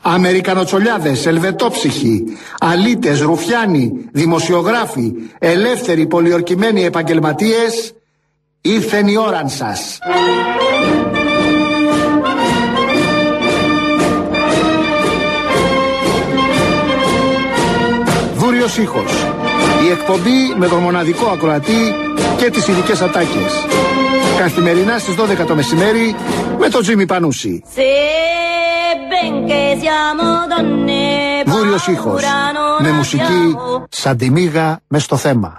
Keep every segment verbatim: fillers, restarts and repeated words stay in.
Αμερικανοτσολιάδες, ελβετόψυχοι, αλήτες, ρουφιάνοι, δημοσιογράφοι, ελεύθεροι, πολιορκημένοι επαγγελματίες, ήρθεν η ώραν σας. Βούριος ήχος. Η εκπομπή με τον μοναδικό ακροατή και τις ειδικές ατάκες. Καθημερινά στις δώδεκα το μεσημέρι με τον Τζίμι Πανούση. Βούριος ήχος. Με μουσική σαν τη μύγα μες στο θέμα.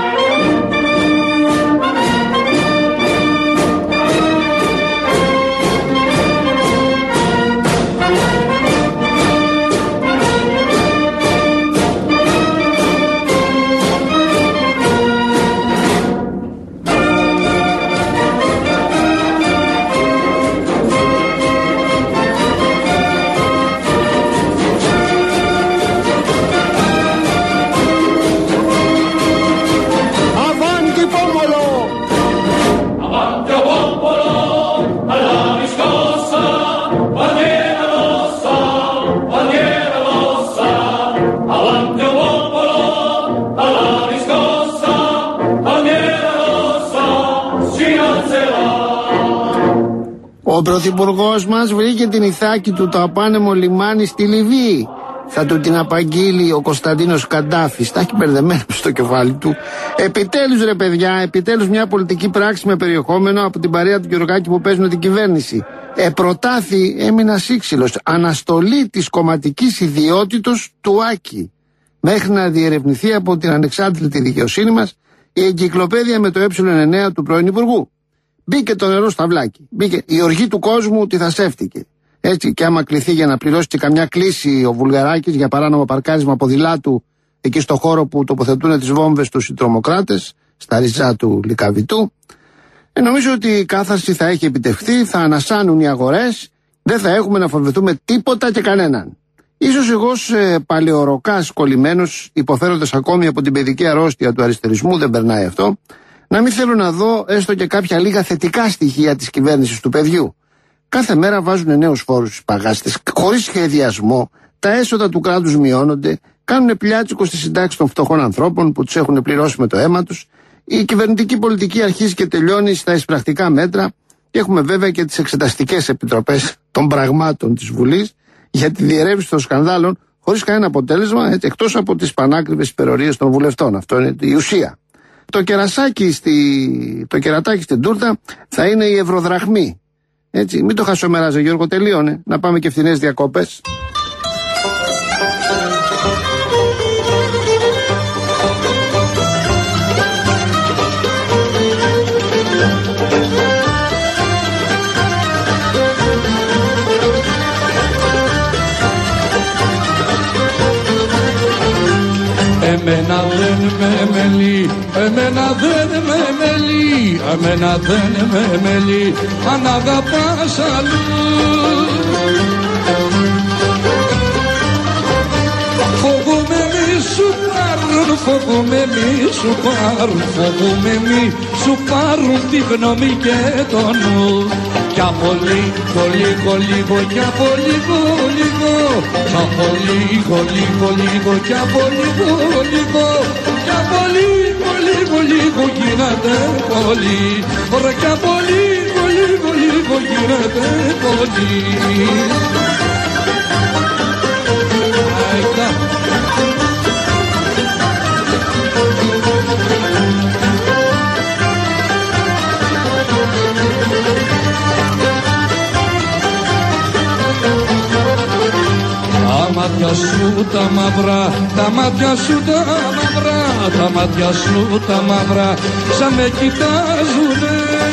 Ο πρωθυπουργός μας βρήκε την ηθάκη του το απάνεμο λιμάνι στη Λιβύη. Θα του την απαγγείλει ο Κωνσταντίνος Καντάφης. Τα έχει μπερδεμένο στο κεφάλι του. Επιτέλους ρε παιδιά, επιτέλους μια πολιτική πράξη με περιεχόμενο από την παρέα του Γεωργάκη που παίζουν την κυβέρνηση. Επροτάθη έμεινα σύξυλος. Αναστολή της κομματικής ιδιότητος του Άκη. Μέχρι να διερευνηθεί από την ανεξάρτητη δικαιοσύνη μας η εγκυκλοπαίδεια με το ε εννέα του πρώην Υπουργού. Μπήκε το νερό στα βλάκι. Μπήκε η οργή του κόσμου, τη θασεύτηκε. Έτσι, και άμα κληθεί για να πληρώσει και καμιά κλίση ο Βουλγαράκης για παράνομο παρκάρισμα ποδηλάτου εκεί στο χώρο που τοποθετούν τις βόμβες τους οι τρομοκράτες, στα ριζά του Λυκαβητού, ε, νομίζω ότι η κάθαρση θα έχει επιτευχθεί, θα ανασάνουν οι αγορές, δεν θα έχουμε να φοβηθούμε τίποτα και κανέναν. Ίσως εγώ σε παλαιοροκάς κολλημένος, υποφέροντας ακόμη από την παιδική αρρώστια του αριστερισμού, δεν περνάει αυτό, να μην θέλω να δω έστω και κάποια λίγα θετικά στοιχεία της κυβέρνησης του παιδιού. Κάθε μέρα βάζουν νέους φόρους στους παγάστες, χωρίς σχεδιασμό, τα έσοδα του κράτους μειώνονται, κάνουν πλιάτσικο στη συντάξη των φτωχών ανθρώπων που τους έχουν πληρώσει με το αίμα τους. Η κυβερνητική πολιτική αρχίζει και τελειώνει στα εισπρακτικά μέτρα και έχουμε βέβαια και τις εξεταστικές επιτροπές των πραγμάτων της Βουλής για τη διερεύνηση των σκανδάλων, χωρίς κανένα αποτέλεσμα, έτσι, εκτός από τις πανάκριβες υπερορίες των βουλευτών. Αυτό είναι η ουσία. Το κερασάκι στη... το κερατάκι στην τούρτα θα είναι η ευρωδραχμή. Έτσι, μην το χασομεράζει Γιώργο, τελείωνε. Να πάμε και φθηνές διακόπες. Εμένα δεν με μελεί, εμένα δεν με μελεί, εμένα δεν με μελεί, αν αγαπάς αλλού. Φοβούμαι μη σου πάρουν, φοβούμαι μη σου πάρουν, φοβούμαι μη σου πάρουν τη γνώμη και το νου. Κι από λίγο, λίγο, λίγο, κι από λίγο, λίγο, κι από λίγο, λίγο, λίγο, κι από λίγο, λίγο, κι από λίγο, λίγο, λίγο γίνεται πολύ. Ωραία, κι από λίγο, λίγο, λίγο γίνεται πολύ. Τα μάτια σου τα μαυρά, τα μάτια σου τα μαυρά, τα μάτια σου τα μαυρά, σαν με κοιτάζουνε.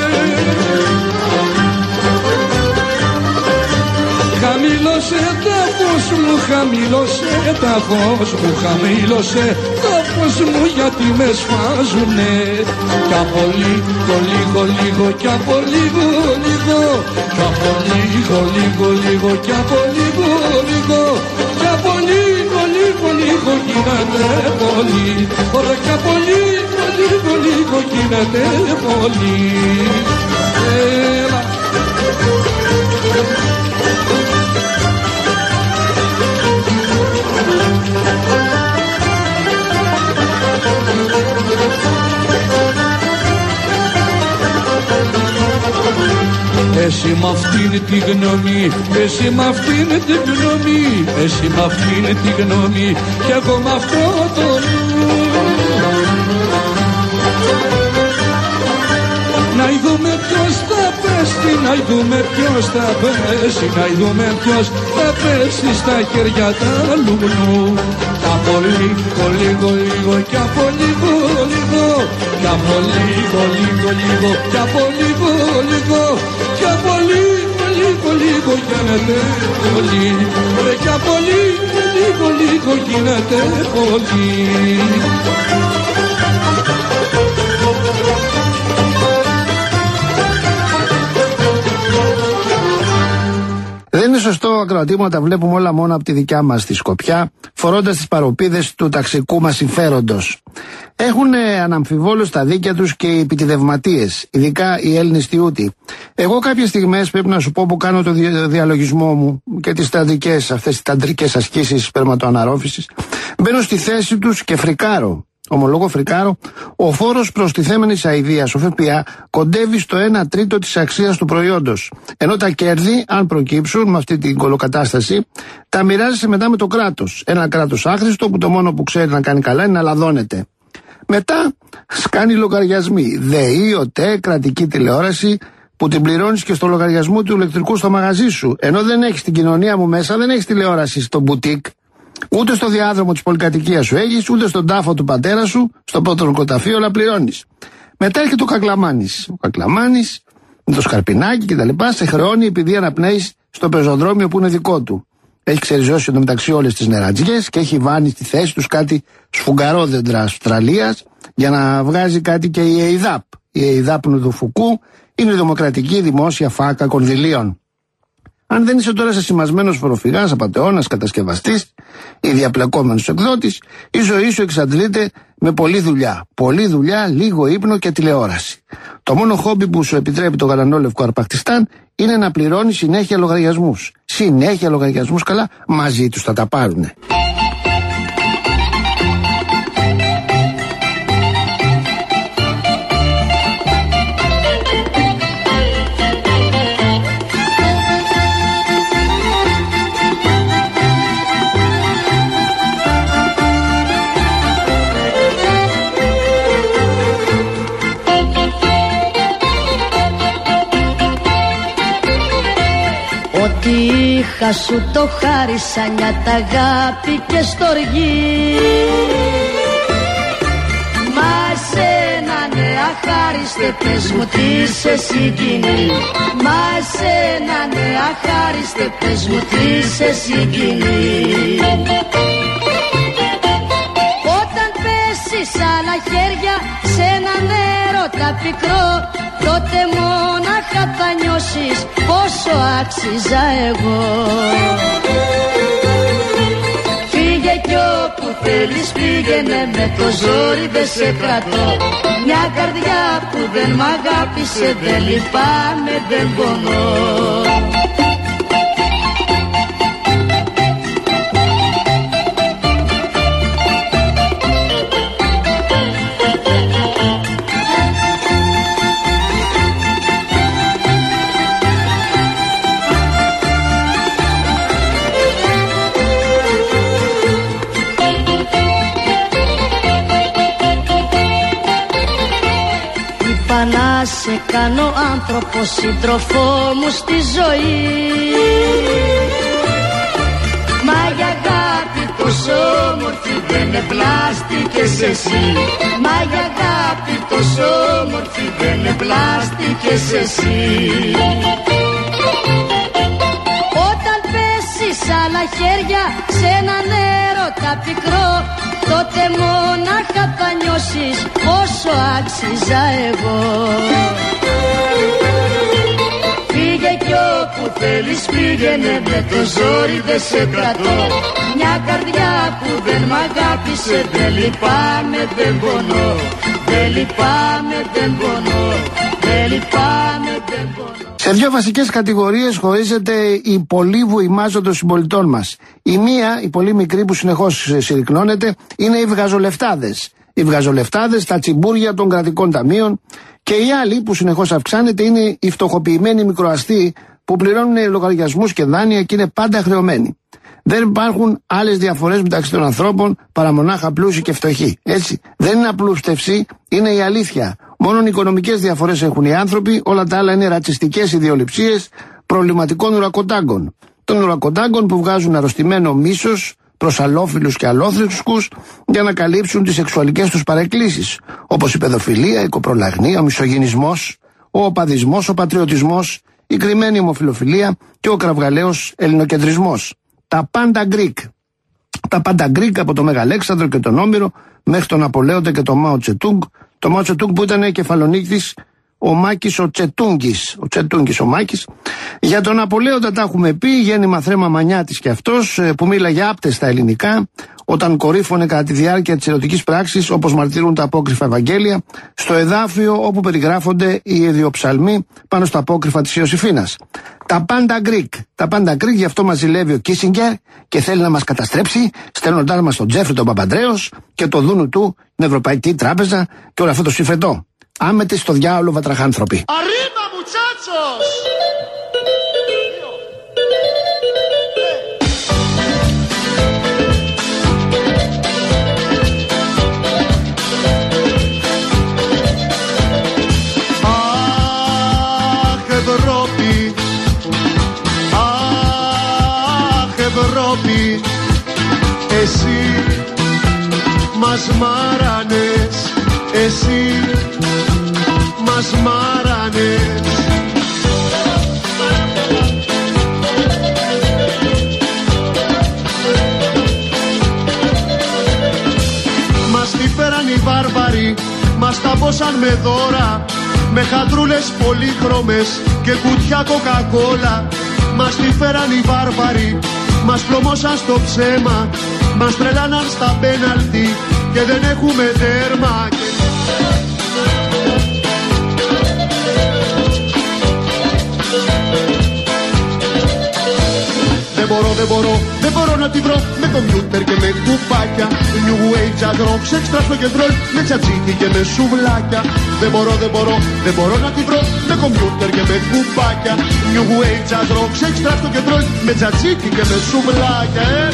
Χαμήλωσε τα φως μου, χαμήλωσε τα φως μου, χαμήλωσε τα φως μου γιατί με σφάζουνε. Κι από λίγο, λίγο, λίγο, κι από λίγο, λίγο, κι από λίγο, λίγο, λίγο, κι από λίγο, λίγο, κι από λίγο, λίγο, λίγο γίνεται πολύ. Ωραία, κι από λίγο, λίγο, λίγο γίνεται πολύ. Έλα. μ' αυτήν τη γνώμη, εσύ μ' αυτήν τη γνώμη, εσύ μ' αυτήν τη γνώμη κι εγώ μ' αυτό το νου. Να ειδούμε ποιος θα πέσει, να ειδούμε ποιος θα πέσει, να ειδούμε ποιος θα πέσει στα χέρια τα λουνού. Κι από λίγο, λίγο, λίγο, κι από λίγο, λίγο, κι από λίγο, λίγο, λίγο, κι από λίγο, λίγο, κι από λίγο, λίγο, λίγο γίνεται πολύ. Ρε κι από λίγο, λίγο, λίγο γίνεται πολύ. Δεν είναι σωστό, ακροατή μου, να τα βλέπουμε όλα μόνο από τη δικιά μας τη σκοπιά, φορώντας τις παροπίδες του ταξικού μας συμφέροντος. Έχουν αναμφιβόλως τα δίκαια τους και οι επιτιδευματίες, ειδικά οι Έλληνες τιούτοι. Εγώ κάποιες στιγμές πρέπει να σου πω που κάνω το διαλογισμό μου και τις ταντρικές, αυτές τις ταντρικές ασκήσεις σπερματοαναρρόφησης, μπαίνω στη θέση τους και φρικάρω. Ομολόγω φρικάρω, ο φόρος προστιθέμενης αηδίας, ο ΦΠΑ, κοντεύει στο ένα τρίτο της αξίας του προϊόντος. Ενώ τα κέρδη, αν προκύψουν με αυτή την κολοκατάσταση, τα μοιράζεσαι μετά με το κράτος. Ένα κράτος άχρηστο που το μόνο που ξέρει να κάνει καλά είναι να λαδώνεται. Μετά σκάνει λογαριασμοί. ΔΕΗ, ΟΤΕ, κρατική τηλεόραση, που την πληρώνεις και στο λογαριασμό του ηλεκτρικού στο μαγαζί σου. Ενώ δεν έχεις την κοινωνία μου μέσα, δεν έχεις τηλεόραση στο μπουτίκ. Ούτε στο διάδρομο της πολυκατοικίας σου έχεις, ούτε στον τάφο του πατέρα σου, στο πρώτο νοικοταφείο, αλλά πληρώνεις. Μετά έρχεται ο Κακλαμάνης. Ο Κακλαμάνης, με το σκαρπινάκι κτλ. Σε χρεώνει επειδή αναπνέεις στο πεζοδρόμιο που είναι δικό του. Έχει ξεριζώσει εντωμεταξύ όλες τις νερατζιές και έχει βάλει στη θέση τους κάτι σφουγγαρόδεντρα Αυστραλίας για να βγάζει κάτι και η ΕΙΔΑΠ. Η ΕΙΔΑΠ Νουδουφουκού είναι η Δημοκρατική Δημόσια Φάκα Κονδυλίων. Αν δεν είσαι τώρα σεσημασμένος φοροφυγάς, απατεώνας, κατασκευαστής ή διαπλεκόμενος εκδότης, η ζωή σου εξαντλείται με πολλή δουλειά. Πολλή δουλειά, λίγο ύπνο και τηλεόραση. Το μόνο χόμπι που σου επιτρέπει το γαλανόλευκο Αρπακτιστάν είναι να πληρώνει συνέχεια λογαριασμούς. Συνέχεια λογαριασμούς, καλά, μαζί τους θα τα πάρουνε. Ό,τι είχα σου το χάρισα, νιάτα αγάπη και στοργή. Μα εσένα ναι αχάριστε, πες μου τι σε συγκινεί. Μα εσένα ναι αχάριστε, πες μου τι σε συγκινεί. Όταν πέσεις άλλα χέρια σε έναν έρωτα πικρό, τότε μόναχα θα νιώσεις πόσο άξιζα εγώ. Φύγε κι όπου θέλεις πήγαινε, με το ζόρι δεν σε κρατώ. Μια καρδιά που δεν μ' αγάπησε, δεν λυπάμαι, δεν πονώ. Να σε κάνω άνθρωπο, σύντροφό μου στη ζωή. Μα η αγάπη τόσο όμορφη δεν εμπλάστηκες εσύ. Μα η αγάπη τόσο όμορφη δεν εμπλάστηκες εσύ. Όταν πέσεις άλλα χέρια σε έναν έρωτα πικρό, τότε μόναχα θα νιώσεις πόσο άξιζα εγώ. Φύγε κι όπου θέλεις πήγαινε, με το ζόρι δεν σε κρατώ. Μια καρδιά που δεν μ' αγάπησε, δεν λυπάμαι, δεν πονώ. Δεν λυπάμαι, δεν πονώ. Δεν λυπάμαι, δεν πονώ. Σε δύο βασικές κατηγορίες χωρίζεται η πολύβουη μάζα των συμπολιτών μας. Η μία, η πολύ μικρή που συνεχώς συρρυκνώνεται, είναι οι βγαζολεφτάδες. Οι βγαζολεφτάδες στα τσιμπούρια των κρατικών ταμείων, και η άλλη που συνεχώς αυξάνεται είναι η φτωχοποιημένη μικροαστή που πληρώνουν λογαριασμούς και δάνεια και είναι πάντα χρεωμένοι. Δεν υπάρχουν άλλες διαφορές μεταξύ των ανθρώπων παρά μονάχα πλούσιοι και φτωχοί. Έτσι, δεν είναι απλούστευση, είναι η αλήθεια. Μόνο οι οικονομικές διαφορές έχουν οι άνθρωποι, όλα τα άλλα είναι ρατσιστικές ιδεολειψίες προβληματικών ουρακοτάγκων. Των ουρακοτάγκων που βγάζουν αρρωστημένο μίσος προς αλλόφιλους και αλλόθρησκους για να καλύψουν τις σεξουαλικές τους παρεκκλήσεις, όπως η παιδοφιλία, η κοπρολαγνία, ο μισογυνισμός, ο οπαδισμός, ο πατριωτισμός, η κρυμμένη ομοφιλοφιλία και ο κραυγαλαίος ελληνοκεντρισμός. Τα πάντα Γκρικ. Τα πάντα Γκρικ από τον Μεγαλέξανδρο και τον Όμηρο μέχρι τον Απολέοντα και τον Μάο Τσετούγκ. Το Μάο Τσετούγκ που ήταν κεφαλονύκτης ο Μάκης ο Τσετούγκης. Ο Τσετούγκης ο Μάκης. Για τον Απολέοντα τα έχουμε πει, γέννημα θρέμα μανιάτης και αυτός που μίλαγε άπτες στα ελληνικά όταν κορύφωνε κατά τη διάρκεια της ερωτικής πράξης, όπως μαρτυρούν τα απόκριφα Ευαγγέλια, στο εδάφιο όπου περιγράφονται οι ιδιοψαλμοί πάνω στα απόκριφα της Ιωσήφινας. Τα πάντα Γκρικ. Τα πάντα Γκρικ, γι' αυτό μας ζηλεύει ο Κίσιγκερ και θέλει να μας καταστρέψει, στέλνοντάς μας τον Τζέφρι τον Παπαντρέος και το δούνου του, την Ευρωπαϊκή Τράπεζα και όλο αυτό το συμφετό. Άμετοι στο διάολο βατραχάνθρωποι. Arriba, muchachos! Αχ, Ευρώπη, αχ, Ευρώπη, εσύ μας μάρανες, εσύ μας μάρανες. Μας τη φέραν οι βάρβαροι, μας τα πόσαν με δώρα, με χατρούλες πολύχρωμες και κουτιά κοκακόλα. Μας τη φέραν οι βάρβαροι, μας πλωμώσαν στο ψέμα, μας τρελάναν στα πέναλτι και δεν έχουμε τέρμα. Δεν μπορώ, δεν μπορώ, δεν μπορώ να τη βρω με κομπιούτερ και με κουπάκια. New Age agro, σεξ τράστο και τρόλ, με τσατσίκι και με σουβλάκια. Δεν μπορώ, δεν μπορώ, δεν μπορώ να τη βρω με κομπιούτερ και με κουπάκια. New Age agro, σεξ τράστο και τρόλ, με τσατσίκι και με σουβλάκια. Ε.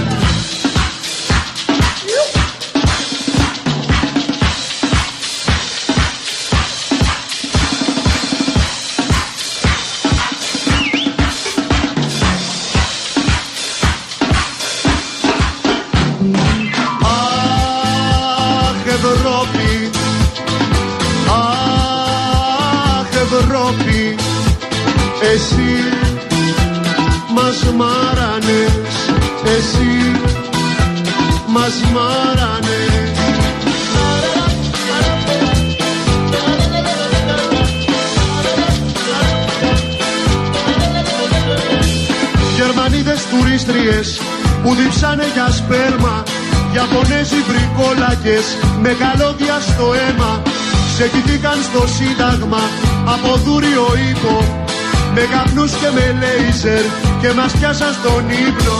Εσύ μας μάρανες, εσύ μας μάρανες. Γερμανίδες τουρίστριες που διψάνε για σπέρμα, Ιαπωνέζοι βρικόλακες με καλώδια στο αίμα, ξεκινήκαν στο Σύνταγμα από δούριο οίκο, με καπνούς και με λέιζερ και μας πιάσαν στον ύπνο.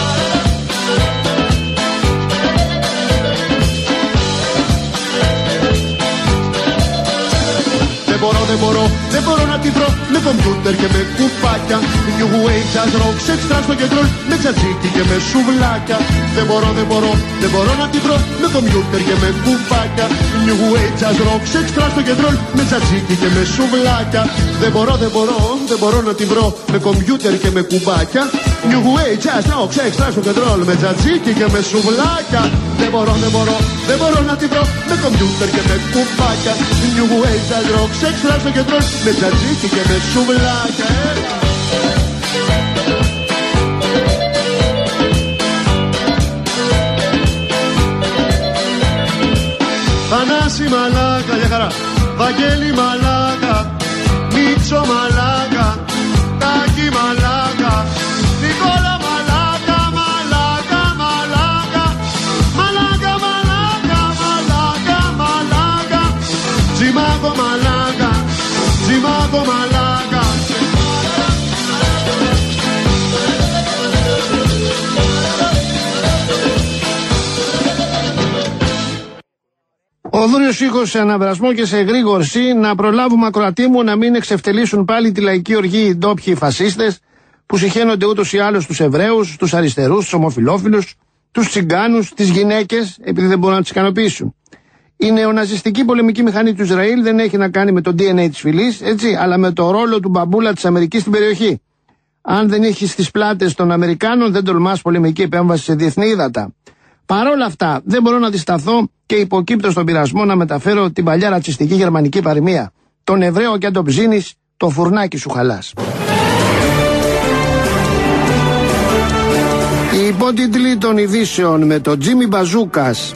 Δεν μπορώ, δεν μπορώ, δεν μπορώ να τη βρω με κομπιούτερ και με κουπάκια. New Age agro, σεξ τράστο και τρόλ, με τσατσίκι και με σουβλάκια. Δεν μπορώ, δεν μπορώ, δεν μπορώ να τη βρω με κομπιούτερ και με κουπάκια. New Age agro, σεξ τράστο και τρόλ, με τσατσίκι και με σουβλάκια. Δεν μπορώ, δεν μπορώ, δεν μπορώ να τη βρω με κομπιούτερ και με κουμπάκια. New Age agro, σεξ τράστο και τρόλ, με τσατσίκι και με σουβλάκια. Δεν μπορώ, δεν μπορώ, δεν μπορώ να τη βρω με κομπιούτερ και με κουπάκια. New Age agro, σεξ τράστο και τρόλ, με τσατσίκι και με σουβλάκια. Θανάση μαλάκα, για χαρά. Βαγγέλη μαλάκα, Μίτσο μαλάκα, Τάκη μαλάκα, Νικόλα μαλάκα, μαλάκα, μαλάκα, μαλάκα, μαλάκα, μαλάκα, μαλάκα, Τζιμάκο μαλάκα, Τζιμάκο μαλάκα. Ο δούριος ήχος σε αναβρασμό και σε εγρήγορση, να προλάβουμε ακροατή μου να μην εξευτελίσουν πάλι τη λαϊκή οργή οι ντόπιοι φασίστες που συχαίνονται ούτως ή άλλως τους Εβραίους, τους αριστερούς, τους ομοφυλόφιλους, τους τσιγκάνους, τις γυναίκες, επειδή δεν μπορούν να τις ικανοποιήσουν. Η νεοναζιστική πολεμική μηχανή του Ισραήλ δεν έχει να κάνει με το ντι εν έι της φυλής, έτσι, αλλά με το ρόλο του μπαμπούλα της Αμερικής στην περιοχή. Αν δεν έχει στις πλάτες των Αμερικάνων, δεν τολμάς πολεμική επέμβαση σε διεθνή ύδατα. Παρ' όλα αυτά, δεν μπορώ να αντισταθώ και υποκύπτω στον πειρασμό να μεταφέρω την παλιά ρατσιστική γερμανική παροιμία. Τον Εβραίο και αν τον ψήνεις, το φουρνάκι σου χαλάς. Οι υπότιτλοι των ειδήσεων με τον Τζίμι Μπαζούκας.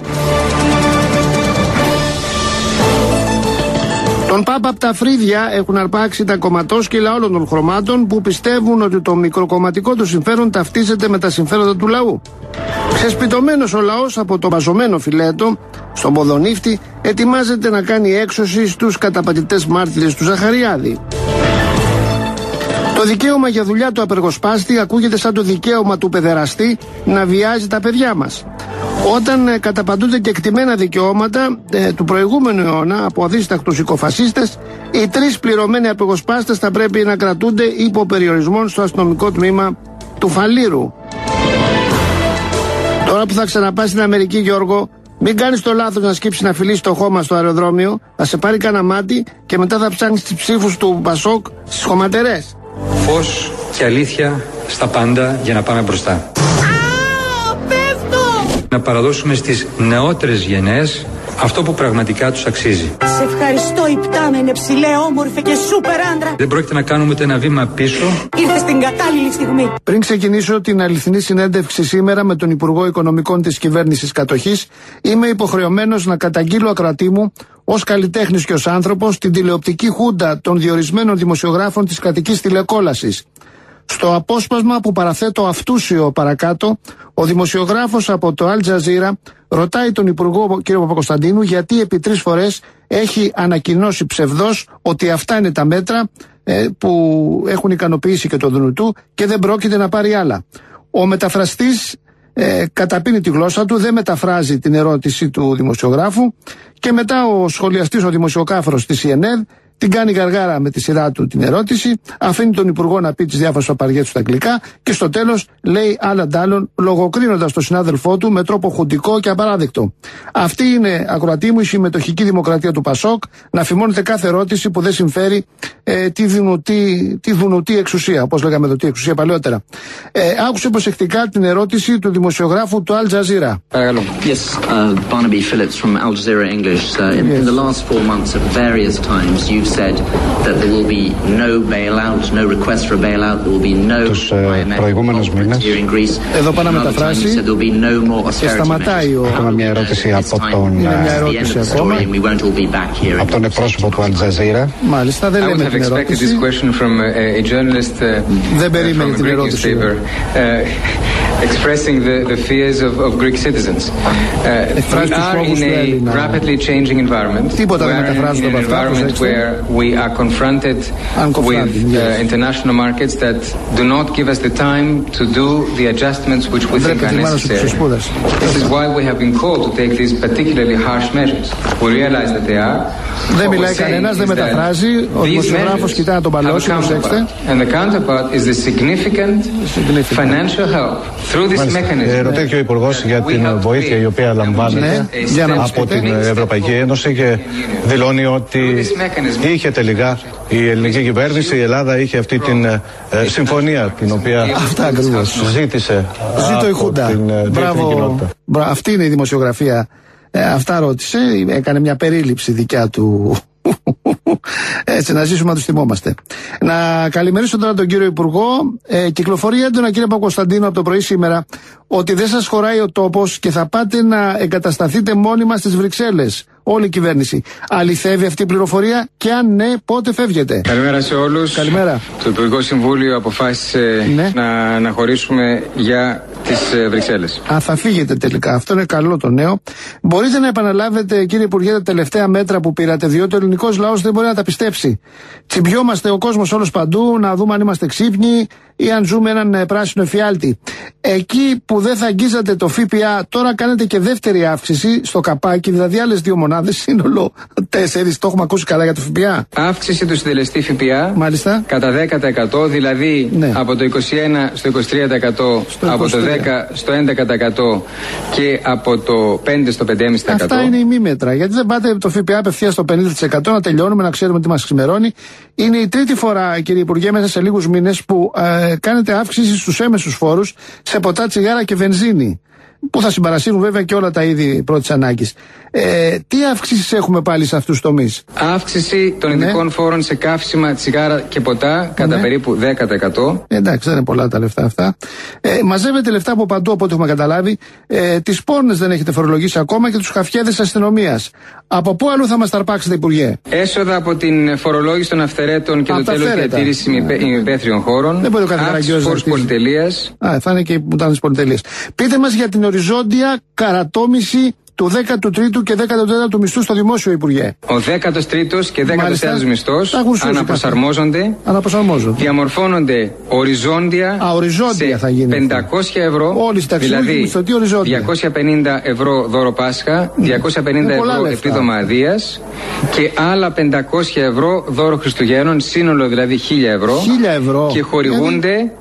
Τον Πάπα απ' τα φρύδια έχουν αρπάξει τα κομματόσκυλα όλων των χρωμάτων που πιστεύουν ότι το μικροκομματικό του συμφέρον ταυτίζεται με τα συμφέροντα του λαού. Ξεσπιτωμένος ο λαός από το βαζωμένο φιλέτο στον ποδονύφτη ετοιμάζεται να κάνει έξωση στους καταπατητές μάρτυρες του Ζαχαριάδη. Το δικαίωμα για δουλειά του απεργοσπάστη ακούγεται σαν το δικαίωμα του παιδεραστή να βιάζει τα παιδιά μας. Όταν ε, καταπαντούνται και εκτιμένα δικαιώματα ε, του προηγούμενου αιώνα από αδίστακτους οικοφασίστες, οι τρεις πληρωμένοι απεργοσπάστες θα πρέπει να κρατούνται υπό περιορισμών στο αστυνομικό τμήμα του Φαλήρου. Τώρα που θα ξαναπάς στην Αμερική, Γιώργο, μην κάνεις το λάθος να σκύψεις να φιλήσεις το χώμα στο αεροδρόμιο, θα σε πάρει κανένα μάτι και μετά θα ψάχνεις τις ψήφους του Πασόκ στις χωματερές. Φως και αλήθεια στα πάντα για να πάμε μπροστά. Α, πέφτω! Να παραδώσουμε στις νεότερες γενναίες αυτό που πραγματικά τους αξίζει. Σε ευχαριστώ, υπτάμενε ψηλέ, όμορφε και σούπερ άντρα. Δεν πρόκειται να κάνουμε ούτε ένα βήμα πίσω. Ήρθε στην κατάλληλη στιγμή. Πριν ξεκινήσω την αληθινή συνέντευξη σήμερα με τον Υπουργό Οικονομικών της κυβέρνησης κατοχής, είμαι υποχρεωμένος να καταγγείλω ακροατή μου, ως καλλιτέχνης και ως άνθρωπος, την τηλεοπτική χούντα των διορισμένων δημοσιογράφων της κρατικής τηλεκόλασης. Στο απόσπασμα που παραθέτω αυτούσιο παρακάτω, ο δημοσιογράφος από το Al Jazeera ρωτάει τον Υπουργό κ. Παπακοσταντίνου γιατί επί τρεις φορές έχει ανακοινώσει ψευδώς ότι αυτά είναι τα μέτρα ε, που έχουν ικανοποιήσει και το δουνού του και δεν πρόκειται να πάρει άλλα. Ο μεταφραστής ε, καταπίνει τη γλώσσα του, δεν μεταφράζει την ερώτηση του δημοσιογράφου και μετά ο σχολιαστής, ο δημοσιοκάφρος της σι εν εν, την κάνει γαργάρα με τη σειρά του την ερώτηση, αφήνει τον Υπουργό να πει τις διάφορες παπαριές του στα αγγλικά και στο τέλος λέει άλλα ντάλλον, λογοκρίνοντας τον συνάδελφό του με τρόπο χουντικό και απαράδεκτο. Αυτή είναι, ακροατή μου, η συμμετοχική δημοκρατία του Πασόκ, να φημώνεται κάθε ερώτηση που δεν συμφέρει ε, τη, δουνουτή, τη δουνουτή εξουσία, όπως λέγαμε εδώ, τη εξουσία παλαιότερα. Ε, άκουσε προσεκτικά την ερώτηση του δημοσιογράφου του Al Jazeera. Παρακαλώ. Yes, uh, Barnaby Phillips from Al Jazeera English. Uh, in, yes. in the last four months, at various times, you've said that there will be no bailout, no request for a bailout, there will be no άι εμ εφ here in Greece. Εδώ πάνω να μεταφράσει και σταματάει ο... Έχουμε μια ερώτηση από τον, από τον εκπρόσωπο του Al Jazeera. Μάλιστα, δεν λέμε την ερώτηση. Δεν περίμενε την ερώτηση. Expressing the, the fears of, of Greek citizens. Uh, we are in a rapidly changing environment. We are in an environment where we are confronted with uh, international markets that do not give us the time to do the adjustments which we think are necessary. This is why we have been called to take these particularly harsh measures. We realize that they are. Δεν μιλάει κανένας, δεν μεταφράζει. Ο δημοσιογράφος κοιτά να τον παλώσει, προσέξτε. And the counterpart is the significant financial help. Ρωτάει και ο Υπουργός για την βοήθεια η οποία λαμβάνεται από την Ευρωπαϊκή Ένωση και δηλώνει ότι είχε τελικά η ελληνική κυβέρνηση, η Ελλάδα είχε αυτή την ε, συμφωνία την οποία ζήτησε Ζήτω η Χούντα. την διεθνή κοινότητα. Αυτή είναι η δημοσιογραφία. Ε, αυτά ρώτησε, έκανε μια περίληψη δικιά του. Έτσι, να ζήσουμε να τους θυμόμαστε. Να καλημερίσω τώρα τον κύριο Υπουργό. Ε, κυκλοφορεί έντονα, κύριε Παπακοσταντίνου, από το πρωί σήμερα ότι δεν σας χωράει ο τόπος και θα πάτε να εγκατασταθείτε μόνιμα στις Βρυξέλλες. Όλη η κυβέρνηση. Αληθεύει αυτή η πληροφορία και αν ναι, πότε φεύγετε? Καλημέρα σε όλους. Καλημέρα. Το Υπουργικό Συμβούλιο αποφάσισε ναι. να αναχωρήσουμε για τις Βρυξέλλες. Α, θα φύγετε τελικά. Αυτό είναι καλό το νέο. Μπορείτε να επαναλάβετε, κύριε Υπουργέ, τα τελευταία μέτρα που πήρατε, διότι ο ελληνικός λαός δεν μπορεί να τα πιστέψει. Τσιμπιόμαστε ο κόσμος όλος παντού, να δούμε αν είμαστε ξύπνοι ή αν ζούμε έναν πράσινο εφιάλτη. Εκεί που δεν θα αγγίζατε το ΦΠΑ, τώρα κάνετε και δεύτερη αύξηση στο καπάκι, δηλαδή άλλες δύο μονάδες, σύνολο τέσσερις. Το έχουμε ακούσει καλά για το ΦΠΑ. Αύξηση του συντελεστή ΦΠΑ. Μάλιστα. Κατά δέκα τοις εκατό, δηλαδή ναι. από το είκοσι ένα στο είκοσι τρία τοις εκατό, από το δέκα στο έντεκα τοις εκατό και από το πέντε στο πέντε κόμμα πέντε τοις εκατό. Αυτά είναι η μη μέτρα. Γιατί δεν πάτε το ΦΠΑ απευθείας στο πενήντα τοις εκατό να τελειώνουμε, να ξέρουμε τι μας ξημερώνει. Είναι η τρίτη φορά, κύριε Υπουργέ, μέσα σε λίγους μήνες που ε, κάνετε αύξηση στους έμεσους φόρους σε ποτά, τσιγάρα και βενζίνη. Που θα συμπαρασύρουν βέβαια και όλα τα είδη πρώτης ανάγκης. Ε, τι αύξησεις έχουμε πάλι σε αυτούς τους τομείς? Αύξηση των ναι. ειδικών φόρων σε καύσιμα, τσιγάρα και ποτά κατά ναι. περίπου δέκα τοις εκατό. Ε, εντάξει, δεν είναι πολλά τα λεφτά αυτά. Ε, μαζεύετε λεφτά από παντού, από ό,τι έχουμε καταλάβει. Ε, τις πόρνες δεν έχετε φορολογήσει ακόμα και τους χαφιέδες της αστυνομίας. Από πού αλλού θα μας τα αρπάξετε, Υπουργέ? Έσοδα από την φορολόγηση των αυθαιρέτων και το τέλος διατήρησης ημιπέθριων χώρων. Δεν μπορεί ο κάθε καραγκιόζης φόρους πολυτελείας. Α, θα είναι και οι πουτάνες πολυτελείας. Πείτε μας για την οριζόντια καρατόμηση του δέκατου τρίτου και δέκατου τέταρτου μισθού στο δημόσιο, Υπουργέ. Ο δέκατος τρίτος και δέκατος τέταρτος μισθός αναπροσαρμόζονται, αναπροσαρμόζονται, διαμορφώνονται οριζόντια, Α, οριζόντια σε θα γίνει πεντακόσια ευρώ, δηλαδή διακόσια πενήντα ευρώ δώρο Πάσχα, διακόσια πενήντα ευρώ επίδομα αδείας και άλλα πεντακόσια ευρώ δώρο Χριστουγέννων, σύνολο δηλαδή χίλια ευρώ, χίλια ευρώ. Και χορηγούνται δηλαδή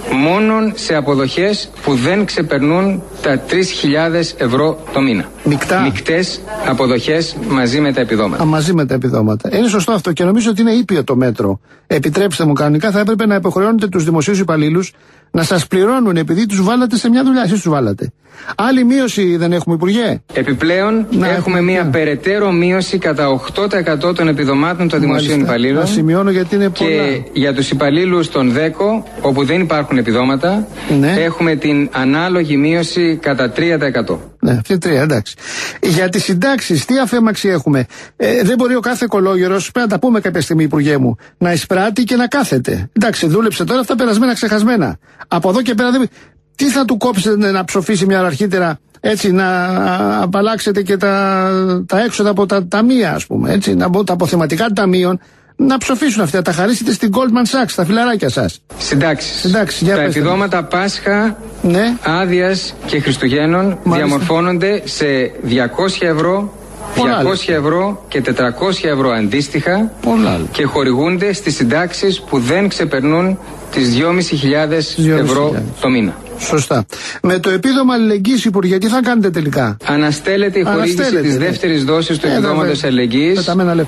μόνον σε αποδοχές που δεν ξεπερνούν τα τρεις χιλιάδες ευρώ το μήνα. Μικτά. Μικτές αποδοχές μαζί με τα επιδόματα. Α, μαζί με τα επιδόματα. Είναι σωστό αυτό και νομίζω ότι είναι ήπιο το μέτρο. Επιτρέψτε μου, κανονικά θα έπρεπε να υποχρεώνετε τους δημοσίους υπαλλήλους να σας πληρώνουν επειδή τους βάλατε σε μια δουλειά. Εσείς τους βάλατε. Άλλη μείωση δεν έχουμε, Υπουργέ? Επιπλέον να, έχουμε μια περαιτέρω μείωση κατά οκτώ τοις εκατό των επιδομάτων των δημοσίων υπαλλήλων. Να σημειώνω γιατί είναι πολλά. Και για τους υπαλλήλους των ΔΕΚΟ, όπου δεν υπάρχουν επιδόματα, ναι. έχουμε την ανάλογη μείωση κατά τρία τοις εκατό. Ναι, αυτή τρία, εντάξει. Για τις συντάξεις, τι αφέμαξη έχουμε? Ε, δεν μπορεί ο κάθε κολόγερος, πρέπει να τα πούμε κάποια στιγμή, Υπουργέ μου, να εισπράττει και να κάθεται. Εντάξει, δούλεψε τώρα αυτά περασμένα, ξεχασμένα. Από εδώ και πέρα δεν. Τι θα του κόψετε να ψοφήσει μια ώρα αρχίτερα, έτσι, να απαλλάξετε και τα, τα έξοδα από τα ταμεία, ας πούμε, έτσι, να, τα αποθεματικά των ταμείων, να ψοφήσουν αυτά, τα χαρίσετε στην Goldman Sachs, τα φιλαράκια σας. Συντάξεις. Συντάξεις, τα πέστε. επιδόματα Πάσχα, ναι. άδειας και Χριστουγέννων Μάλιστα. διαμορφώνονται σε διακόσια ευρώ, διακόσια ευρώ και τετρακόσια ευρώ αντίστοιχα. Πολλά. Και χορηγούνται στις συντάξεις που δεν ξεπερνούν τις δυόμισι χιλιάδες ευρώ το μήνα. Σωστά. Με το επίδομα αλληλεγγύης, Υπουργέ, τι θα κάνετε τελικά? Αναστέλλεται η χορήγηση Αναστέλλεται, της ναι. δεύτερης δόσης του ε, επιδόματος αλληλεγγύης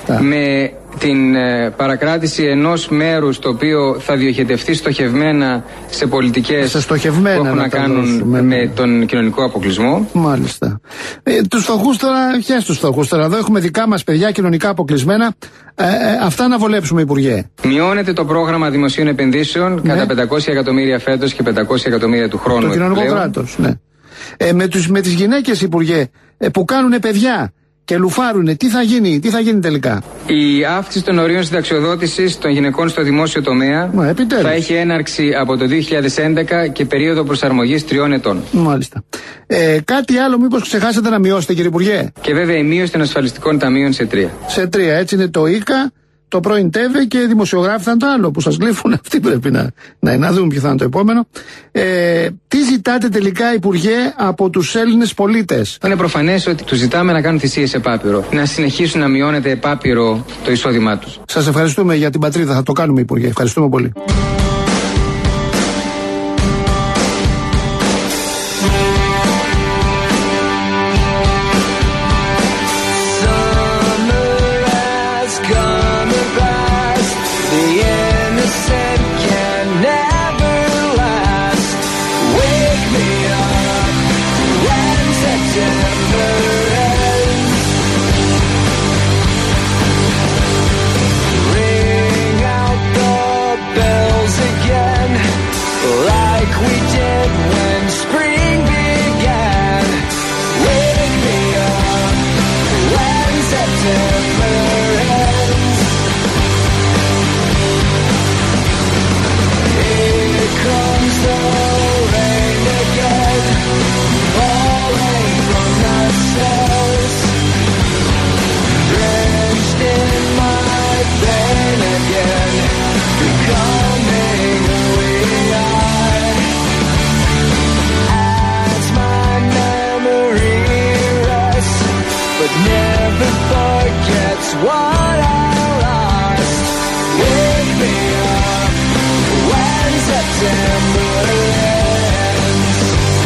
με την ε, παρακράτηση ενός μέρους το οποίο θα διοχετευτεί στοχευμένα σε πολιτικές σε στοχευμένα που έχουν να, να κάνουν δώσουμε, με ναι. τον κοινωνικό αποκλεισμό. Μάλιστα. Ε, τους φτωχούς τώρα, ποιες τους φτωχούς τώρα? Εδώ έχουμε δικά μας παιδιά κοινωνικά αποκλεισμένα. Ε, ε, αυτά να βολέψουμε, Υπουργέ. Μειώνεται το πρόγραμμα δημοσίων επενδύσεων ναι. κατά πεντακόσια εκατομμύρια φέτος και πεντακόσια εκατομμύρια του χρόνου. Το κοινωνικό κράτος, ναι. Ε, με, τους, με τις γυναίκες, Υπουργέ, ε, που κάνουν παιδιά και λουφάρουνε, τι θα γίνει, τι θα γίνει τελικά? Η αύξηση των ορίων συνταξιοδότησης των γυναικών στο δημόσιο τομέα Μα, θα έχει έναρξη από το δύο χιλιάδες έντεκα και περίοδο προσαρμογής τριών ετών. Μάλιστα. Ε, κάτι άλλο μήπως ξεχάσατε να μειώσετε, κύριε Υπουργέ? Και βέβαια η μείωση των ασφαλιστικών ταμείων σε τρία. Σε τρία, έτσι είναι το ΙΚΑ, το πρώην ΤΕΒΕ και οι δημοσιογράφοι θα είναι το άλλο που σας γλύφουν. Αυτοί πρέπει να, να, να δούμε ποιο θα είναι το επόμενο. Ε, τι ζητάτε τελικά, Υπουργέ, από τους Έλληνες πολίτες? Είναι προφανές ότι τους ζητάμε να κάνουν θυσίες επάπειρο, να συνεχίσουν να μειώνεται επάπειρο το εισόδημά τους. Σας ευχαριστούμε για την πατρίδα, θα το κάνουμε, Υπουργέ. Ευχαριστούμε πολύ. Here comes the rain again. what I lost. Wake me up when September ends.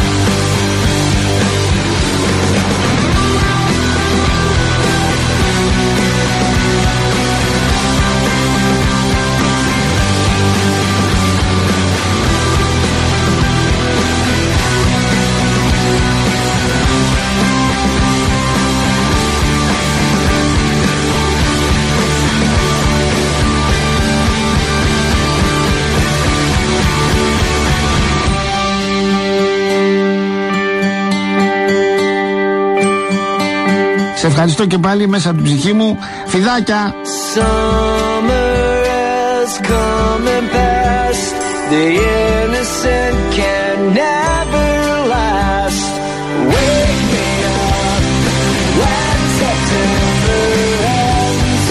Σε ευχαριστώ και πάλι μέσα από την ψυχή μου. Φιδάκια! Summer has come and passed. The innocent can never last. Wake me up when September ends.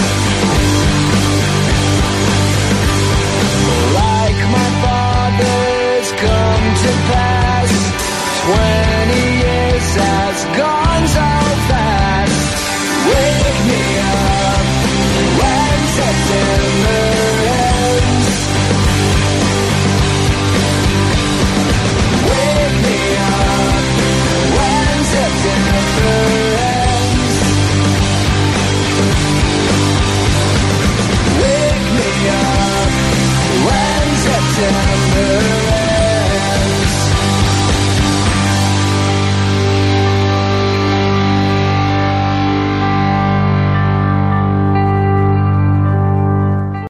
Like my father's come to pass.